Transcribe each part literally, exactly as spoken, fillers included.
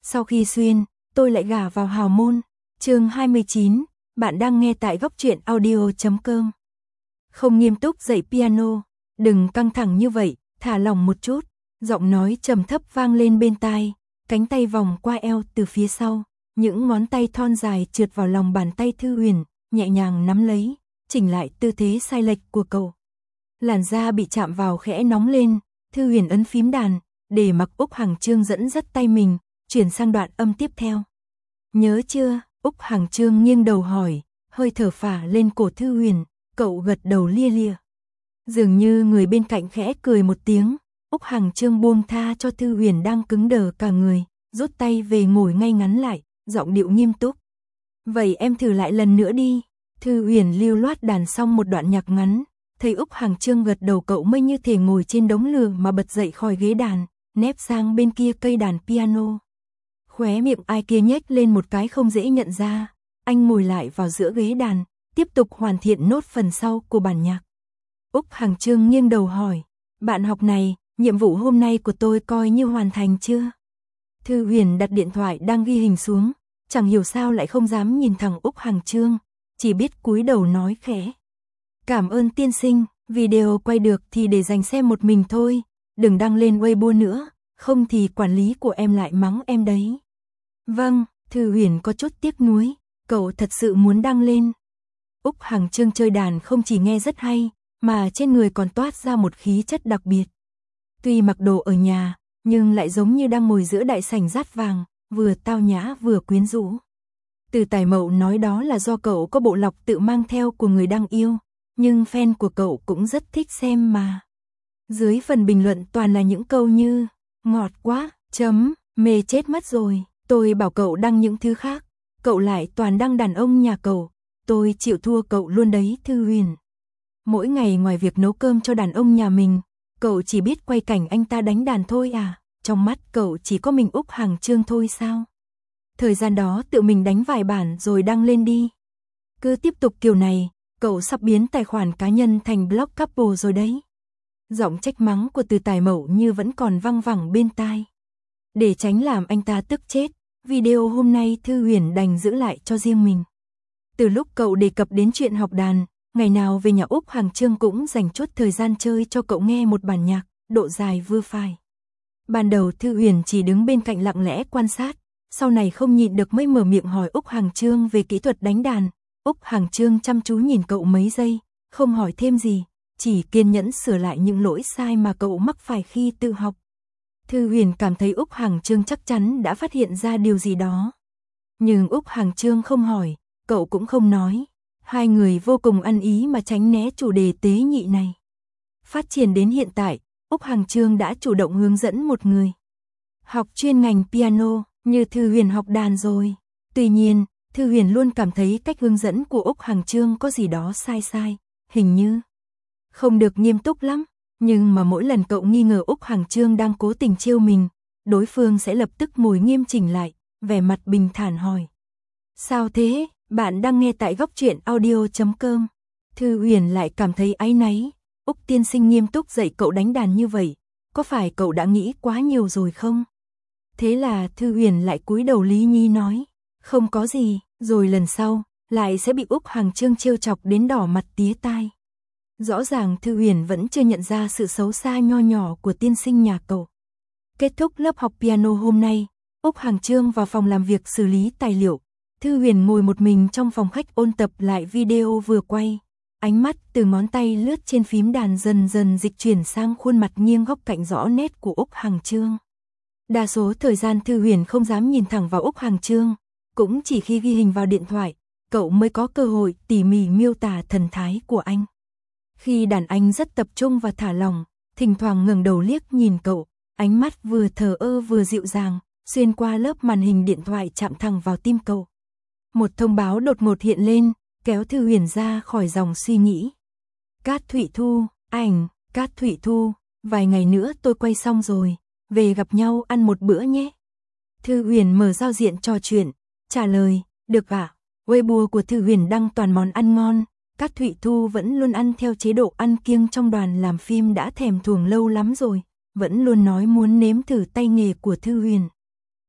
Sau khi xuyên, tôi lại gả vào hào môn. Chương hai mươi chín, bạn đang nghe tại góc truyện audio chấm com. Không nghiêm túc dạy piano, đừng căng thẳng như vậy, thả lỏng một chút. Giọng nói trầm thấp vang lên bên tai, cánh tay vòng qua eo từ phía sau, những ngón tay thon dài trượt vào lòng bàn tay Thư Huyền, nhẹ nhàng nắm lấy, chỉnh lại tư thế sai lệch của cậu. Làn da bị chạm vào khẽ nóng lên, Thư Huyền ấn phím đàn, để mặc Úc Hằng Chương dẫn dắt tay mình, chuyển sang đoạn âm tiếp theo. Nhớ chưa? Úc Hằng Chương nghiêng đầu hỏi, hơi thở phả lên cổ Thư Huyền, cậu gật đầu lia lịa. Dường như người bên cạnh khẽ cười một tiếng, Úc Hằng Chương buông tha cho Thư Huyền đang cứng đờ cả người, rút tay về ngồi ngay ngắn lại, giọng điệu nghiêm túc. Vậy em thử lại lần nữa đi. Thư Huyền lưu loát đàn xong một đoạn nhạc ngắn, thấy Úc Hằng Chương gật đầu cậu mới như thể ngồi trên đống lửa mà bật dậy khỏi ghế đàn, nép sang bên kia cây đàn piano. Khóe miệng ai kia nhếch lên một cái không dễ nhận ra, anh ngồi lại vào giữa ghế đàn, tiếp tục hoàn thiện nốt phần sau của bản nhạc. Úc Hằng Chương nghiêng đầu hỏi, bạn học này, nhiệm vụ hôm nay của tôi coi như hoàn thành chưa? Thư Huyền đặt điện thoại đang ghi hình xuống, chẳng hiểu sao lại không dám nhìn thẳng Úc Hằng Chương, chỉ biết cúi đầu nói khẽ. Cảm ơn tiên sinh, video quay được thì để dành xem một mình thôi, đừng đăng lên Weibo nữa, không thì quản lý của em lại mắng em đấy. Vâng, Thư Huyền có chút tiếc nuối, cậu thật sự muốn đăng lên. Úc Hằng Chương chơi đàn không chỉ nghe rất hay, mà trên người còn toát ra một khí chất đặc biệt. Tuy mặc đồ ở nhà, nhưng lại giống như đang ngồi giữa đại sảnh dát vàng, vừa tao nhã vừa quyến rũ. Từ Tài Mậu nói đó là do cậu có bộ lọc tự mang theo của người đang yêu, nhưng fan của cậu cũng rất thích xem mà. Dưới phần bình luận toàn là những câu như, ngọt quá, chấm, mê chết mất rồi, tôi bảo cậu đăng những thứ khác, cậu lại toàn đăng đàn ông nhà cậu, tôi chịu thua cậu luôn đấy Thư Huyền. Mỗi ngày ngoài việc nấu cơm cho đàn ông nhà mình, cậu chỉ biết quay cảnh anh ta đánh đàn thôi à, trong mắt cậu chỉ có mình Úc Hằng Chương thôi sao? Thời gian đó tự mình đánh vài bản rồi đăng lên đi. Cứ tiếp tục kiểu này, cậu sắp biến tài khoản cá nhân thành blog couple rồi đấy. Giọng trách mắng của Từ Tài Mậu như vẫn còn văng vẳng bên tai. Để tránh làm anh ta tức chết, video hôm nay Thư Huyền đành giữ lại cho riêng mình. Từ lúc cậu đề cập đến chuyện học đàn, ngày nào về nhà Úc Hằng Chương cũng dành chút thời gian chơi cho cậu nghe một bản nhạc, độ dài vừa phải. Ban đầu Thư Huyền chỉ đứng bên cạnh lặng lẽ quan sát, sau này không nhịn được mới mở miệng hỏi Úc Hằng Chương về kỹ thuật đánh đàn. Úc Hằng Chương chăm chú nhìn cậu mấy giây, không hỏi thêm gì, chỉ kiên nhẫn sửa lại những lỗi sai mà cậu mắc phải khi tự học. Thư Huyền cảm thấy Úc Hằng Chương chắc chắn đã phát hiện ra điều gì đó. Nhưng Úc Hằng Chương không hỏi, cậu cũng không nói. Hai người vô cùng ăn ý mà tránh né chủ đề tế nhị này. Phát triển đến hiện tại, Úc Hằng Chương đã chủ động hướng dẫn một người học chuyên ngành piano như Thư Huyền học đàn rồi. Tuy nhiên, Thư Huyền luôn cảm thấy cách hướng dẫn của Úc Hằng Chương có gì đó sai sai, hình như không được nghiêm túc lắm. Nhưng mà mỗi lần cậu nghi ngờ Úc Hằng Chương đang cố tình trêu mình, đối phương sẽ lập tức ngồi nghiêm chỉnh lại, vẻ mặt bình thản hỏi. Sao thế? Bạn đang nghe tại góc truyện audio chấm com. Thư Huyền lại cảm thấy áy náy. Úc tiên sinh nghiêm túc dạy cậu đánh đàn như vậy, có phải cậu đã nghĩ quá nhiều rồi không? Thế là Thư Huyền lại cúi đầu lý nhí nói, không có gì, rồi lần sau, lại sẽ bị Úc Hằng Chương trêu chọc đến đỏ mặt tía tai. Rõ ràng Thư Huyền vẫn chưa nhận ra sự xấu xa nho nhỏ của tiên sinh nhà cậu. Kết thúc lớp học piano hôm nay, Úc Hằng Chương vào phòng làm việc xử lý tài liệu. Thư Huyền ngồi một mình trong phòng khách ôn tập lại video vừa quay. Ánh mắt từ ngón tay lướt trên phím đàn dần dần dịch chuyển sang khuôn mặt nghiêng góc cạnh rõ nét của Úc Hằng Chương. Đa số thời gian Thư Huyền không dám nhìn thẳng vào Úc Hằng Chương, cũng chỉ khi ghi hình vào điện thoại, cậu mới có cơ hội tỉ mỉ miêu tả thần thái của anh. Khi đàn anh rất tập trung và thả lỏng, thỉnh thoảng ngẩng đầu liếc nhìn cậu, ánh mắt vừa thờ ơ vừa dịu dàng, xuyên qua lớp màn hình điện thoại chạm thẳng vào tim cậu. Một thông báo đột ngột hiện lên, kéo Thư Huyền ra khỏi dòng suy nghĩ. Cát Thụy Thu, ảnh, Cát Thụy Thu, vài ngày nữa tôi quay xong rồi, về gặp nhau ăn một bữa nhé. Thư Huyền mở giao diện trò chuyện, trả lời, được ạ. À? Weibo của Thư Huyền đăng toàn món ăn ngon, Cát Thụy Thu vẫn luôn ăn theo chế độ ăn kiêng trong đoàn làm phim đã thèm thuồng lâu lắm rồi, vẫn luôn nói muốn nếm thử tay nghề của Thư Huyền.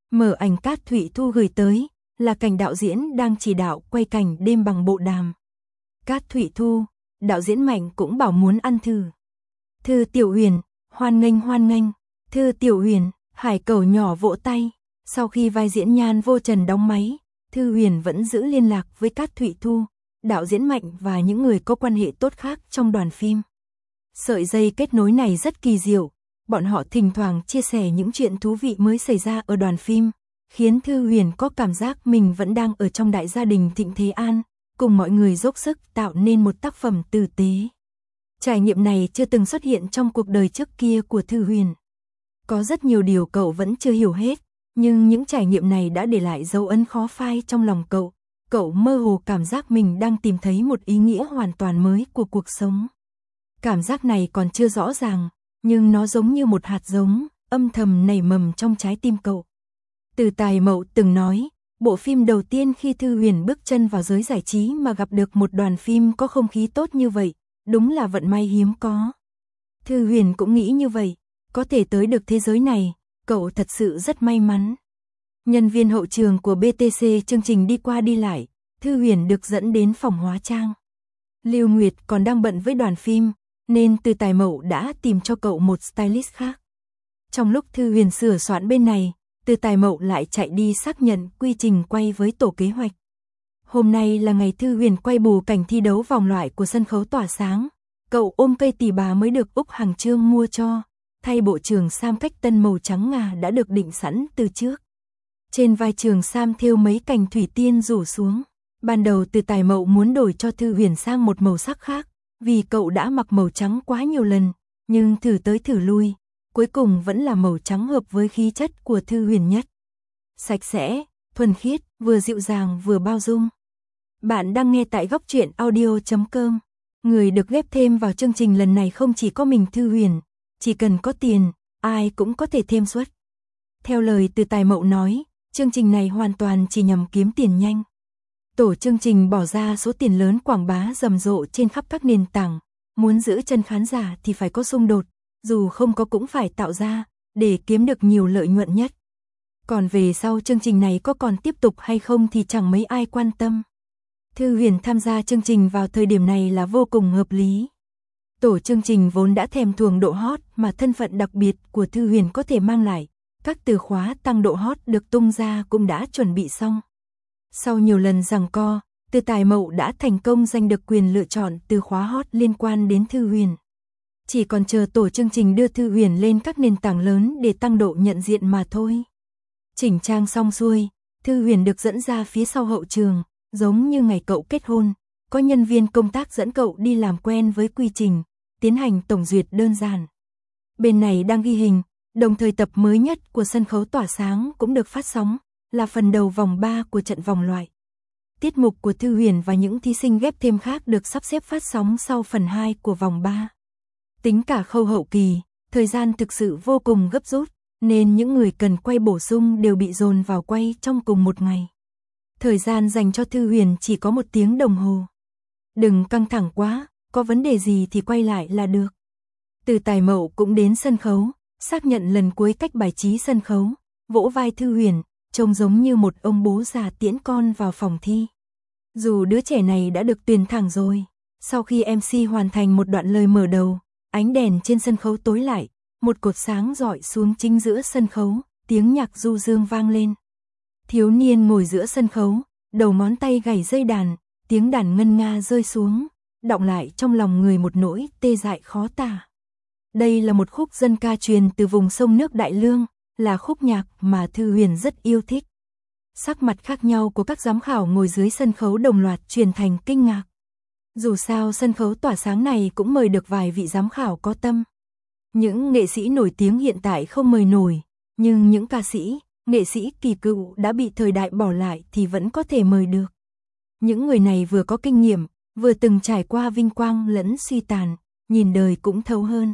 Mở ảnh Cát Thụy Thu gửi tới, là cảnh đạo diễn đang chỉ đạo quay cảnh đêm bằng bộ đàm. Cát Thụy Thu, đạo diễn Mạnh cũng bảo muốn ăn thử. Thư Tiểu Huyền, hoan nghênh hoan nghênh. Thư Tiểu Huyền, Hải Cẩu nhỏ vỗ tay. Sau khi vai diễn Nhan Vô Trần đóng máy, Thư Huyền vẫn giữ liên lạc với Cát Thụy Thu, đạo diễn Mạnh và những người có quan hệ tốt khác trong đoàn phim. Sợi dây kết nối này rất kỳ diệu, bọn họ thỉnh thoảng chia sẻ những chuyện thú vị mới xảy ra ở đoàn phim, khiến Thư Huyền có cảm giác mình vẫn đang ở trong đại gia đình Thịnh Thế An, cùng mọi người dốc sức tạo nên một tác phẩm tử tế. Trải nghiệm này chưa từng xuất hiện trong cuộc đời trước kia của Thư Huyền. Có rất nhiều điều cậu vẫn chưa hiểu hết, nhưng những trải nghiệm này đã để lại dấu ấn khó phai trong lòng cậu. Cậu mơ hồ cảm giác mình đang tìm thấy một ý nghĩa hoàn toàn mới của cuộc sống. Cảm giác này còn chưa rõ ràng, nhưng nó giống như một hạt giống, âm thầm nảy mầm trong trái tim cậu. Từ Tài Mậu từng nói, bộ phim đầu tiên khi Thư Huyền bước chân vào giới giải trí mà gặp được một đoàn phim có không khí tốt như vậy, đúng là vận may hiếm có. Thư Huyền cũng nghĩ như vậy, có thể tới được thế giới này, cậu thật sự rất may mắn. Nhân viên hậu trường của bê tê xê chương trình đi qua đi lại, Thư Huyền được dẫn đến phòng hóa trang. Lưu Nguyệt còn đang bận với đoàn phim, nên Từ Tài Mậu đã tìm cho cậu một stylist khác. Trong lúc Thư Huyền sửa soạn bên này, Từ Tài Mậu lại chạy đi xác nhận quy trình quay với tổ kế hoạch. Hôm nay là ngày Thư Huyền quay bù cảnh thi đấu vòng loại của sân khấu Tỏa Sáng. Cậu ôm cây tỳ bà mới được Úc Hằng Trương mua cho, thay bộ trường sam cách tân màu trắng ngà đã được định sẵn từ trước. Trên vai trường sam thêu mấy cành thủy tiên rủ xuống. Ban đầu Từ Tài Mậu muốn đổi cho Thư Huyền sang một màu sắc khác, vì cậu đã mặc màu trắng quá nhiều lần, nhưng thử tới thử lui, cuối cùng vẫn là màu trắng hợp với khí chất của Thư Huyền nhất. Sạch sẽ, thuần khiết, vừa dịu dàng vừa bao dung. Bạn đang nghe tại góc truyện audio chấm com. Người được ghép thêm vào chương trình lần này không chỉ có mình Thư Huyền, chỉ cần có tiền, ai cũng có thể thêm suất. Theo lời Từ Tài Mậu nói, chương trình này hoàn toàn chỉ nhằm kiếm tiền nhanh. Tổ chương trình bỏ ra số tiền lớn quảng bá rầm rộ trên khắp các nền tảng, muốn giữ chân khán giả thì phải có xung đột, dù không có cũng phải tạo ra, để kiếm được nhiều lợi nhuận nhất. Còn về sau chương trình này có còn tiếp tục hay không thì chẳng mấy ai quan tâm. Thư Huyền tham gia chương trình vào thời điểm này là vô cùng hợp lý. Tổ chương trình vốn đã thèm thuồng độ hot mà thân phận đặc biệt của Thư Huyền có thể mang lại, các từ khóa tăng độ hot được tung ra cũng đã chuẩn bị xong. Sau nhiều lần giằng co, Từ Tài Mậu đã thành công giành được quyền lựa chọn từ khóa hot liên quan đến Thư Huyền. Chỉ còn chờ tổ chương trình đưa Thư Huyền lên các nền tảng lớn để tăng độ nhận diện mà thôi. Chỉnh trang xong xuôi, Thư Huyền được dẫn ra phía sau hậu trường, giống như ngày cậu kết hôn, có nhân viên công tác dẫn cậu đi làm quen với quy trình, tiến hành tổng duyệt đơn giản. Bên này đang ghi hình, đồng thời tập mới nhất của sân khấu Tỏa Sáng cũng được phát sóng, là phần đầu vòng ba của trận vòng loại. Tiết mục của Thư Huyền và những thí sinh ghép thêm khác được sắp xếp phát sóng sau phần hai của vòng ba. Tính cả khâu hậu kỳ, thời gian thực sự vô cùng gấp rút, nên những người cần quay bổ sung đều bị dồn vào quay trong cùng một ngày. Thời gian dành cho Thư Huyền chỉ có một tiếng đồng hồ. Đừng căng thẳng quá, có vấn đề gì thì quay lại là được. Từ Tài Mậu cũng đến sân khấu, xác nhận lần cuối cách bài trí sân khấu, vỗ vai Thư Huyền, trông giống như một ông bố già tiễn con vào phòng thi. Dù đứa trẻ này đã được tuyển thẳng rồi, sau khi em xê hoàn thành một đoạn lời mở đầu, ánh đèn trên sân khấu tối lại, một cột sáng rọi xuống chính giữa sân khấu, tiếng nhạc du dương vang lên. Thiếu niên ngồi giữa sân khấu, đầu ngón tay gảy dây đàn, tiếng đàn ngân nga rơi xuống, đọng lại trong lòng người một nỗi tê dại khó tả. Đây là một khúc dân ca truyền từ vùng sông nước Đại Lương, là khúc nhạc mà Thư Huyền rất yêu thích. Sắc mặt khác nhau của các giám khảo ngồi dưới sân khấu đồng loạt truyền thành kinh ngạc. Dù sao sân khấu Tỏa Sáng này cũng mời được vài vị giám khảo có tâm. Những nghệ sĩ nổi tiếng hiện tại không mời nổi, nhưng những ca sĩ, nghệ sĩ kỳ cựu đã bị thời đại bỏ lại thì vẫn có thể mời được. Những người này vừa có kinh nghiệm, vừa từng trải qua vinh quang lẫn suy tàn, nhìn đời cũng thấu hơn.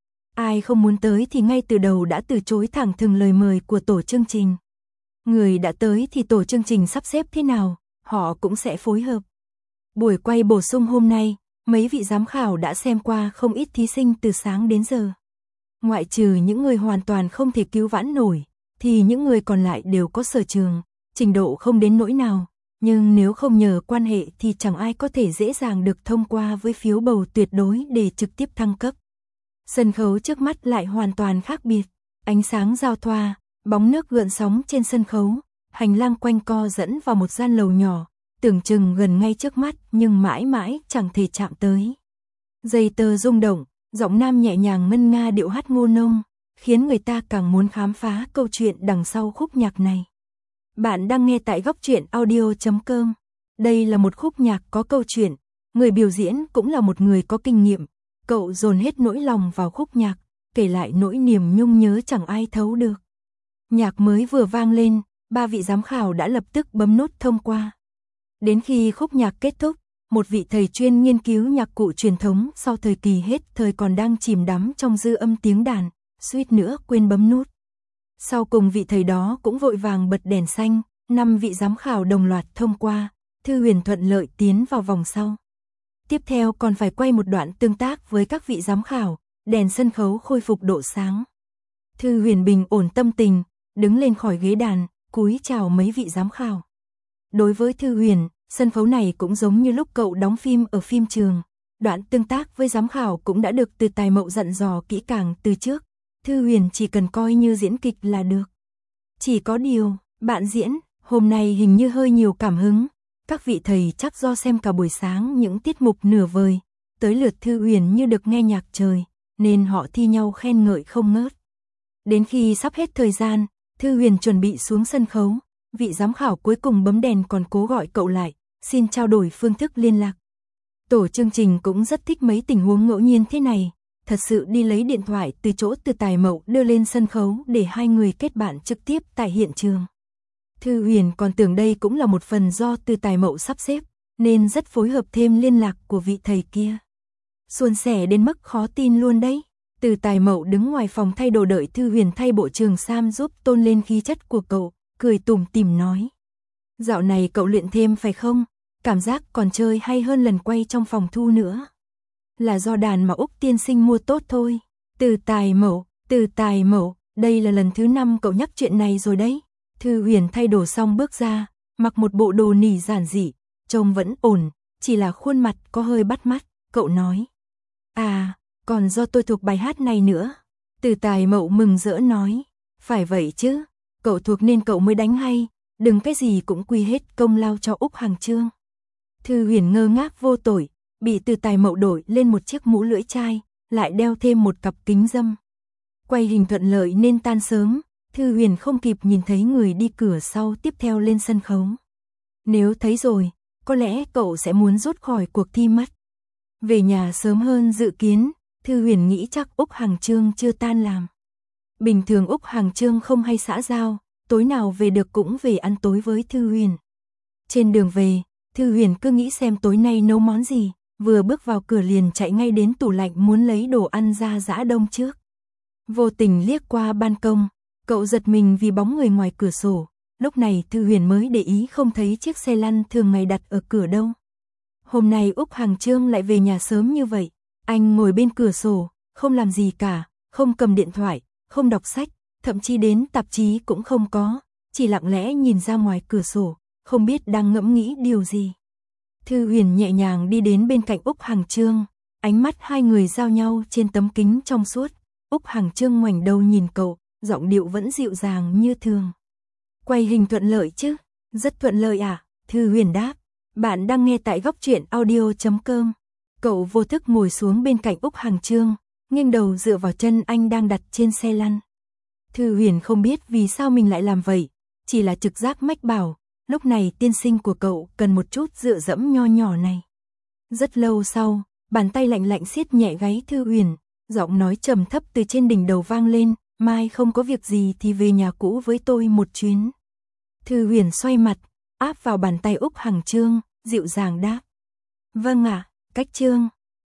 Ai không muốn tới thì ngay từ đầu đã từ chối thẳng thừng lời mời của tổ chương trình. Người đã tới thì tổ chương trình sắp xếp thế nào, họ cũng sẽ phối hợp. Buổi quay bổ sung hôm nay, mấy vị giám khảo đã xem qua không ít thí sinh từ sáng đến giờ. Ngoại trừ những người hoàn toàn không thể cứu vãn nổi, thì những người còn lại đều có sở trường, trình độ không đến nỗi nào, nhưng nếu không nhờ quan hệ thì chẳng ai có thể dễ dàng được thông qua với phiếu bầu tuyệt đối để trực tiếp thăng cấp. Sân khấu trước mắt lại hoàn toàn khác biệt, ánh sáng giao thoa, bóng nước gợn sóng trên sân khấu, hành lang quanh co dẫn vào một gian lầu nhỏ, tưởng chừng gần ngay trước mắt nhưng mãi mãi chẳng thể chạm tới. Dây tơ rung động, giọng nam nhẹ nhàng ngân nga điệu hát ngô nông, khiến người ta càng muốn khám phá câu chuyện đằng sau khúc nhạc này. Bạn đang nghe tại góc truyện audio chấm com. Đây là một khúc nhạc có câu chuyện, người biểu diễn cũng là một người có kinh nghiệm, cậu dồn hết nỗi lòng vào khúc nhạc, kể lại nỗi niềm nhung nhớ chẳng ai thấu được. Nhạc mới vừa vang lên, ba vị giám khảo đã lập tức bấm nút thông qua. Đến khi khúc nhạc kết thúc, một vị thầy chuyên nghiên cứu nhạc cụ truyền thống sau thời kỳ hết thời còn đang chìm đắm trong dư âm tiếng đàn, suýt nữa quên bấm nút. Sau cùng vị thầy đó cũng vội vàng bật đèn xanh, năm vị giám khảo đồng loạt thông qua, Thư Huyền thuận lợi tiến vào vòng sau. Tiếp theo còn phải quay một đoạn tương tác với các vị giám khảo, đèn sân khấu khôi phục độ sáng. Thư Huyền bình ổn tâm tình, đứng lên khỏi ghế đàn, cúi chào mấy vị giám khảo. Đối với Thư Huyền, sân khấu này cũng giống như lúc cậu đóng phim ở phim trường. Đoạn tương tác với giám khảo cũng đã được Từ Tài Mậu dặn dò kỹ càng từ trước. Thư Huyền chỉ cần coi như diễn kịch là được. Chỉ có điều, bạn diễn, hôm nay hình như hơi nhiều cảm hứng. Các vị thầy chắc do xem cả buổi sáng những tiết mục nửa vời. Tới lượt Thư Huyền như được nghe nhạc trời, nên họ thi nhau khen ngợi không ngớt. Đến khi sắp hết thời gian, Thư Huyền chuẩn bị xuống sân khấu. Vị giám khảo cuối cùng bấm đèn còn cố gọi cậu lại, xin trao đổi phương thức liên lạc. Tổ chương trình cũng rất thích mấy tình huống ngẫu nhiên thế này, thật sự đi lấy điện thoại từ chỗ Từ Tài Mậu đưa lên sân khấu để hai người kết bạn trực tiếp tại hiện trường. Thư Huyền còn tưởng đây cũng là một phần do Từ Tài Mậu sắp xếp, nên rất phối hợp thêm liên lạc của vị thầy kia. Suôn sẻ đến mức khó tin luôn đấy. Từ Tài Mậu đứng ngoài phòng thay đồ đợi Thư Huyền thay bộ trường sam giúp tôn lên khí chất của cậu, cười tủm tỉm nói. Dạo này cậu luyện thêm phải không? Cảm giác còn chơi hay hơn lần quay trong phòng thu nữa. Là do đàn mà Úc tiên sinh mua tốt thôi. Từ Tài Mậu, Từ Tài Mậu, đây là lần thứ năm cậu nhắc chuyện này rồi đấy. Thư Huyền thay đồ xong bước ra, mặc một bộ đồ nỉ giản dị, trông vẫn ổn, chỉ là khuôn mặt có hơi bắt mắt, cậu nói. À, còn do tôi thuộc bài hát này nữa. Từ Tài Mậu mừng rỡ nói, phải vậy chứ, cậu thuộc nên cậu mới đánh hay, đừng cái gì cũng quy hết công lao cho Úc Hằng Chương. Thư Huyền ngơ ngác vô tội, bị Từ Tài Mậu đổi lên một chiếc mũ lưỡi chai, lại đeo thêm một cặp kính râm. Quay hình thuận lợi nên tan sớm, Thư Huyền không kịp nhìn thấy người đi cửa sau tiếp theo lên sân khấu. Nếu thấy rồi, có lẽ cậu sẽ muốn rút khỏi cuộc thi mất. Về nhà sớm hơn dự kiến, Thư Huyền nghĩ chắc Úc Hằng Chương chưa tan làm. Bình thường Úc Hằng Chương không hay xã giao, tối nào về được cũng về ăn tối với Thư Huyền. Trên đường về, Thư Huyền cứ nghĩ xem tối nay nấu món gì, vừa bước vào cửa liền chạy ngay đến tủ lạnh muốn lấy đồ ăn ra giã đông trước. Vô tình liếc qua ban công, cậu giật mình vì bóng người ngoài cửa sổ, lúc này Thư Huyền mới để ý không thấy chiếc xe lăn thường ngày đặt ở cửa đâu. Hôm nay Úc Hằng Chương lại về nhà sớm như vậy, anh ngồi bên cửa sổ, không làm gì cả, không cầm điện thoại, không đọc sách, thậm chí đến tạp chí cũng không có, chỉ lặng lẽ nhìn ra ngoài cửa sổ, không biết đang ngẫm nghĩ điều gì. Thư Huyền nhẹ nhàng đi đến bên cạnh Úc Hằng Chương, ánh mắt hai người giao nhau trên tấm kính trong suốt. Úc Hằng Chương ngoảnh đầu nhìn cậu, giọng điệu vẫn dịu dàng như thường. Quay hình thuận lợi chứ? Rất thuận lợi à? Thư Huyền đáp. Bạn đang nghe tại góc truyện audio chấm com. Cậu vô thức ngồi xuống bên cạnh Úc Hằng Chương, nghiêng đầu dựa vào chân anh đang đặt trên xe lăn. Thư Huyền không biết vì sao mình lại làm vậy, chỉ là trực giác mách bảo, lúc này tiên sinh của cậu cần một chút dựa dẫm nho nhỏ này. Rất lâu sau, bàn tay lạnh lạnh siết nhẹ gáy Thư Huyền, giọng nói trầm thấp từ trên đỉnh đầu vang lên, mai không có việc gì thì về nhà cũ với tôi một chuyến. Thư Huyền xoay mặt, áp vào bàn tay Úc Hằng Chương, dịu dàng đáp. Vâng ạ, cách Chương.